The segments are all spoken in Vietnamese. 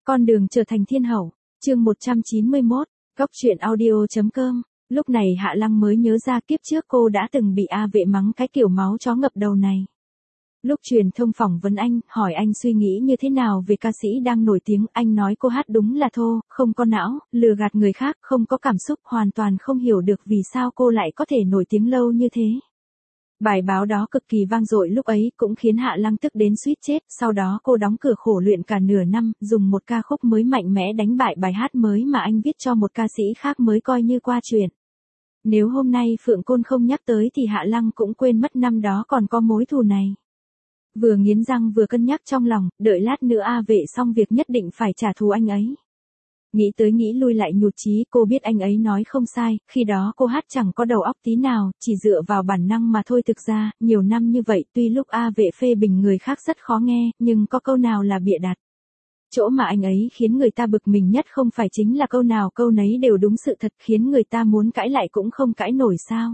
Con đường trở thành thiên hậu, chương 191, Góc truyện audio.com. Lúc này Hạ Lăng mới nhớ ra kiếp trước cô đã từng bị A Vệ mắng cái kiểu máu chó ngập đầu này. Lúc truyền thông phỏng vấn anh, hỏi anh suy nghĩ như thế nào về ca sĩ đang nổi tiếng, anh nói cô hát đúng là thô, không có não, lừa gạt người khác, không có cảm xúc, hoàn toàn không hiểu được vì sao cô lại có thể nổi tiếng lâu như thế. Bài báo đó cực kỳ vang dội lúc ấy, cũng khiến Hạ Lăng tức đến suýt chết, sau đó cô đóng cửa khổ luyện cả nửa năm, dùng một ca khúc mới mạnh mẽ đánh bại bài hát mới mà anh viết cho một ca sĩ khác mới coi như qua chuyện. Nếu hôm nay Phượng Côn không nhắc tới thì Hạ Lăng cũng quên mất năm đó còn có mối thù này. Vừa nghiến răng vừa cân nhắc trong lòng, đợi lát nữa A Vệ xong việc nhất định phải trả thù anh ấy. Nghĩ tới nghĩ lui lại nhụt chí, cô biết anh ấy nói không sai, khi đó cô hát chẳng có đầu óc tí nào, chỉ dựa vào bản năng mà thôi. Thực ra, nhiều năm như vậy tuy lúc A Vệ phê bình người khác rất khó nghe, nhưng có câu nào là bịa đặt. Chỗ mà anh ấy khiến người ta bực mình nhất không phải chính là câu nào câu nấy đều đúng sự thật, khiến người ta muốn cãi lại cũng không cãi nổi sao.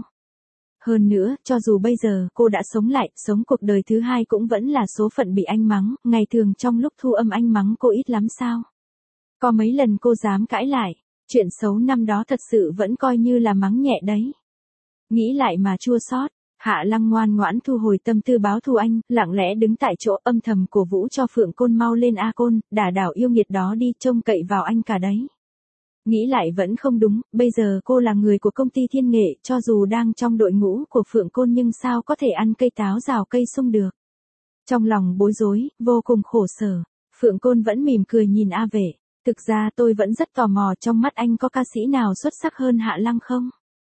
Hơn nữa, cho dù bây giờ cô đã sống lại, sống cuộc đời thứ hai cũng vẫn là số phận bị anh mắng, ngày thường trong lúc thu âm anh mắng cô ít lắm sao. Có mấy lần cô dám cãi lại, chuyện xấu năm đó thật sự vẫn coi như là mắng nhẹ đấy. Nghĩ lại mà chua xót, Hạ Lăng ngoan ngoãn thu hồi tâm tư báo thù anh, lặng lẽ đứng tại chỗ âm thầm cổ vũ cho Phượng Côn mau lên A Côn, đả đảo yêu nghiệt đó đi, trông cậy vào anh cả đấy. Nghĩ lại vẫn không đúng, bây giờ cô là người của công ty Thiên Nghệ, cho dù đang trong đội ngũ của Phượng Côn nhưng sao có thể ăn cây táo rào cây sung được. Trong lòng bối rối, vô cùng khổ sở, Phượng Côn vẫn mỉm cười nhìn A Vệ. Thực ra tôi vẫn rất tò mò trong mắt anh có ca sĩ nào xuất sắc hơn Hạ Lăng không?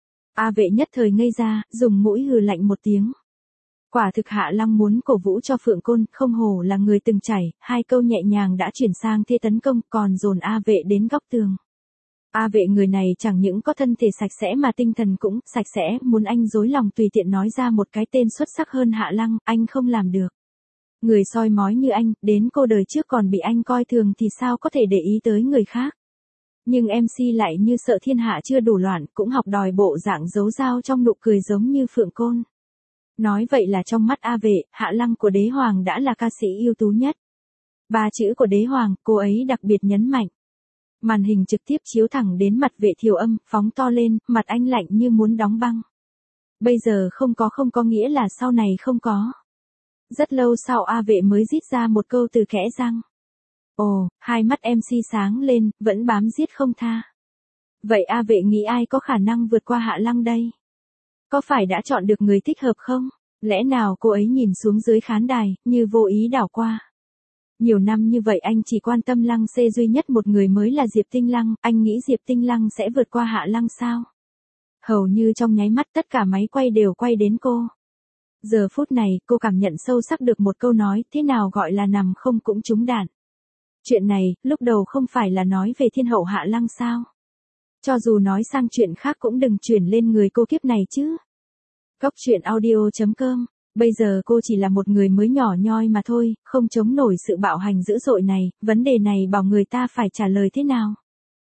A Vệ nhất thời ngây ra, dùng mũi hừ lạnh một tiếng. Quả thực Hạ Lăng muốn cổ vũ cho Phượng Côn, không hổ là người từng trải, hai câu nhẹ nhàng đã chuyển sang thế tấn công, còn dồn A Vệ đến góc tường. A Vệ người này chẳng những có thân thể sạch sẽ mà tinh thần cũng sạch sẽ, muốn anh dối lòng tùy tiện nói ra một cái tên xuất sắc hơn Hạ Lăng, anh không làm được. Người soi mói như anh, đến cô đời trước còn bị anh coi thường thì sao có thể để ý tới người khác. Nhưng MC lại như sợ thiên hạ chưa đủ loạn, cũng học đòi bộ dạng giấu dao trong nụ cười giống như Phượng Côn. Nói vậy là trong mắt A Vệ, Hạ Lăng của Đế Hoàng đã là ca sĩ ưu tú nhất. Ba chữ của Đế Hoàng, cô ấy đặc biệt nhấn mạnh. Màn hình trực tiếp chiếu thẳng đến mặt Vệ Thiều Âm, phóng to lên, mặt anh lạnh như muốn đóng băng. Bây giờ không có nghĩa là sau này không có. Rất lâu sau A Vệ mới rít ra một câu từ kẽ răng. Ồ, hai mắt MC sáng lên, vẫn bám giết không tha. Vậy A Vệ nghĩ ai có khả năng vượt qua Hạ Lăng đây? Có phải đã chọn được người thích hợp không? Lẽ nào cô ấy nhìn xuống dưới khán đài, như vô ý đảo qua. Nhiều năm như vậy anh chỉ quan tâm Lăng Xê duy nhất một người mới là Diệp Tinh Lăng, anh nghĩ Diệp Tinh Lăng sẽ vượt qua Hạ Lăng sao? Hầu như trong nháy mắt tất cả máy quay đều quay đến cô. Giờ phút này, cô cảm nhận sâu sắc được một câu nói, thế nào gọi là nằm không cũng trúng đạn. Chuyện này, lúc đầu không phải là nói về thiên hậu Hạ Lăng sao? Cho dù nói sang chuyện khác cũng đừng chuyển lên người cô kiếp này chứ. Góc truyện audio.com. Bây giờ cô chỉ là một người mới nhỏ nhoi mà thôi, không chống nổi sự bạo hành dữ dội này, vấn đề này bảo người ta phải trả lời thế nào?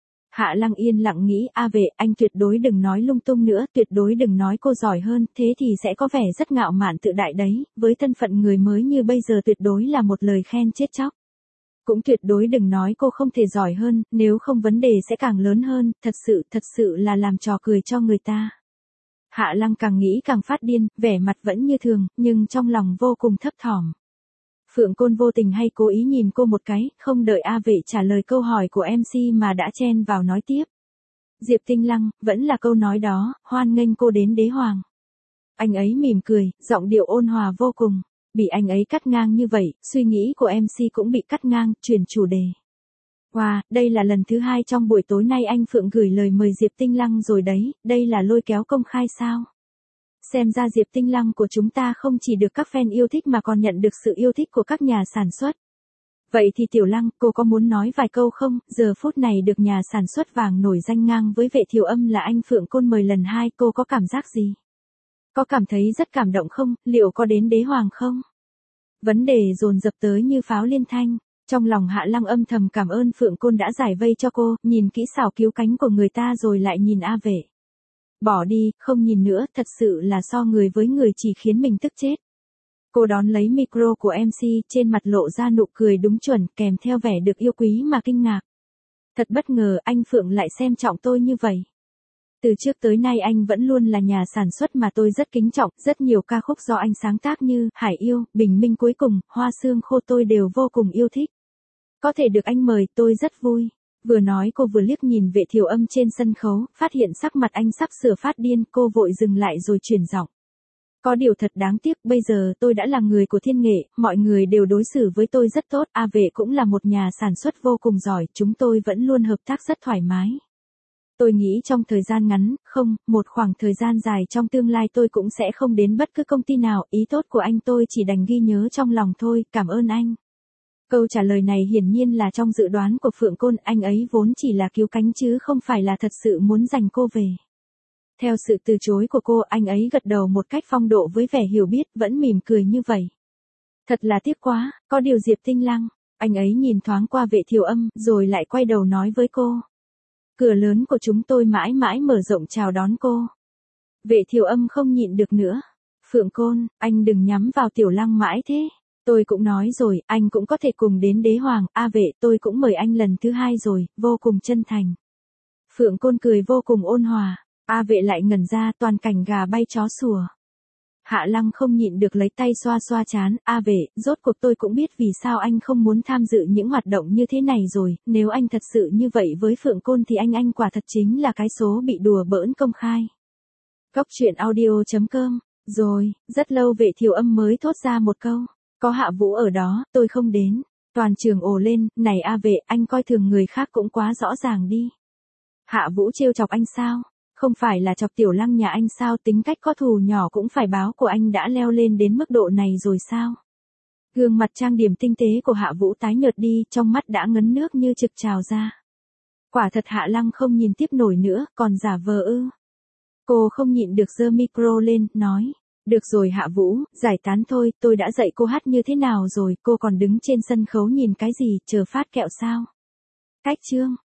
Hạ Lăng yên lặng nghĩ, A Vệ, anh tuyệt đối đừng nói lung tung nữa, tuyệt đối đừng nói cô giỏi hơn, thế thì sẽ có vẻ rất ngạo mạn tự đại đấy, với thân phận người mới như bây giờ tuyệt đối là một lời khen chết chóc. Cũng tuyệt đối đừng nói cô không thể giỏi hơn, nếu không vấn đề sẽ càng lớn hơn, thật sự là làm trò cười cho người ta. Hạ Lăng càng nghĩ càng phát điên, vẻ mặt vẫn như thường, nhưng trong lòng vô cùng thấp thỏm. Phượng Côn vô tình hay cố ý nhìn cô một cái, không đợi A Vệ trả lời câu hỏi của MC mà đã chen vào nói tiếp. Diệp Tinh Lăng, vẫn là câu nói đó, hoan nghênh cô đến Đế Hoàng. Anh ấy mỉm cười, giọng điệu ôn hòa vô cùng. Bị anh ấy cắt ngang như vậy, suy nghĩ của MC cũng bị cắt ngang, chuyển chủ đề. Wow, đây là lần thứ hai trong buổi tối nay anh Phượng gửi lời mời Diệp Tinh Lăng rồi đấy, đây là lôi kéo công khai sao? Xem ra Diệp Tinh Lăng của chúng ta không chỉ được các fan yêu thích mà còn nhận được sự yêu thích của các nhà sản xuất. Vậy thì Tiểu Lăng, cô có muốn nói vài câu không? Giờ phút này được nhà sản xuất vàng nổi danh ngang với Vệ Thiều Âm là anh Phượng Côn mời lần 2, cô có cảm giác gì? Có cảm thấy rất cảm động không? Liệu có đến Đế Hoàng không? Vấn đề dồn dập tới như pháo liên thanh. Trong lòng Hạ Lăng âm thầm cảm ơn Phượng Côn đã giải vây cho cô, nhìn kỹ xảo cứu cánh của người ta rồi lại nhìn A Vệ. Bỏ đi, không nhìn nữa, thật sự là so người với người chỉ khiến mình tức chết. Cô đón lấy micro của MC, trên mặt lộ ra nụ cười đúng chuẩn, kèm theo vẻ được yêu quý mà kinh ngạc. Thật bất ngờ anh Phượng lại xem trọng tôi như vậy. Từ trước tới nay anh vẫn luôn là nhà sản xuất mà tôi rất kính trọng, rất nhiều ca khúc do anh sáng tác như Hải Yêu, Bình Minh Cuối Cùng, Hoa Sương Khô tôi đều vô cùng yêu thích. Có thể được anh mời tôi rất vui. Vừa nói cô vừa liếc nhìn Vệ Thiều Âm trên sân khấu, phát hiện sắc mặt anh sắp sửa phát điên, cô vội dừng lại rồi chuyển giọng. Có điều thật đáng tiếc, bây giờ tôi đã là người của Thiên Nghệ, mọi người đều đối xử với tôi rất tốt, A Vệ cũng là một nhà sản xuất vô cùng giỏi, chúng tôi vẫn luôn hợp tác rất thoải mái. Tôi nghĩ trong thời gian ngắn, không, một khoảng thời gian dài trong tương lai tôi cũng sẽ không đến bất cứ công ty nào, ý tốt của anh tôi chỉ đành ghi nhớ trong lòng thôi, cảm ơn anh. Câu trả lời này hiển nhiên là trong dự đoán của Phượng Côn, anh ấy vốn chỉ là cứu cánh chứ không phải là thật sự muốn giành cô về. Theo sự từ chối của cô, anh ấy gật đầu một cách phong độ với vẻ hiểu biết, vẫn mỉm cười như vậy. Thật là tiếc quá, có điều Diệp Tinh Lăng, anh ấy nhìn thoáng qua Vệ Thiều Âm, rồi lại quay đầu nói với cô. Cửa lớn của chúng tôi mãi mãi mở rộng chào đón cô. Vệ Thiều Âm không nhịn được nữa. Phượng Côn, anh đừng nhắm vào Tiểu Lăng mãi thế. Tôi cũng nói rồi, anh cũng có thể cùng đến Đế Hoàng, A Vệ tôi cũng mời anh lần thứ 2 rồi, vô cùng chân thành. Phượng Côn cười vô cùng ôn hòa, A Vệ lại ngẩn ra, toàn cảnh gà bay chó sủa. Hạ Lăng không nhịn được lấy tay xoa xoa trán, A Vệ, rốt cuộc tôi cũng biết vì sao anh không muốn tham dự những hoạt động như thế này rồi, nếu anh thật sự như vậy với Phượng Côn thì anh quả thật chính là cái số bị đùa bỡn công khai. Góc truyện audio.com, rồi, rất lâu Vệ Thiều Âm mới thốt ra một câu, có Hạ Vũ ở đó, tôi không đến. Toàn trường ồ lên, này A Vệ, anh coi thường người khác cũng quá rõ ràng đi. Hạ Vũ trêu chọc anh sao? Không phải là chọc Tiểu Lăng nhà anh sao, tính cách có thù nhỏ cũng phải báo của anh đã leo lên đến mức độ này rồi sao? Gương mặt trang điểm tinh tế của Hạ Vũ tái nhợt đi, trong mắt đã ngấn nước như trực trào ra. Quả thật Hạ Lăng không nhìn tiếp nổi nữa, còn giả vờ ư. Cô không nhịn được giơ micro lên, nói. Được rồi Hạ Vũ, giải tán thôi, tôi đã dạy cô hát như thế nào rồi, cô còn đứng trên sân khấu nhìn cái gì, chờ phát kẹo sao? Cách chương.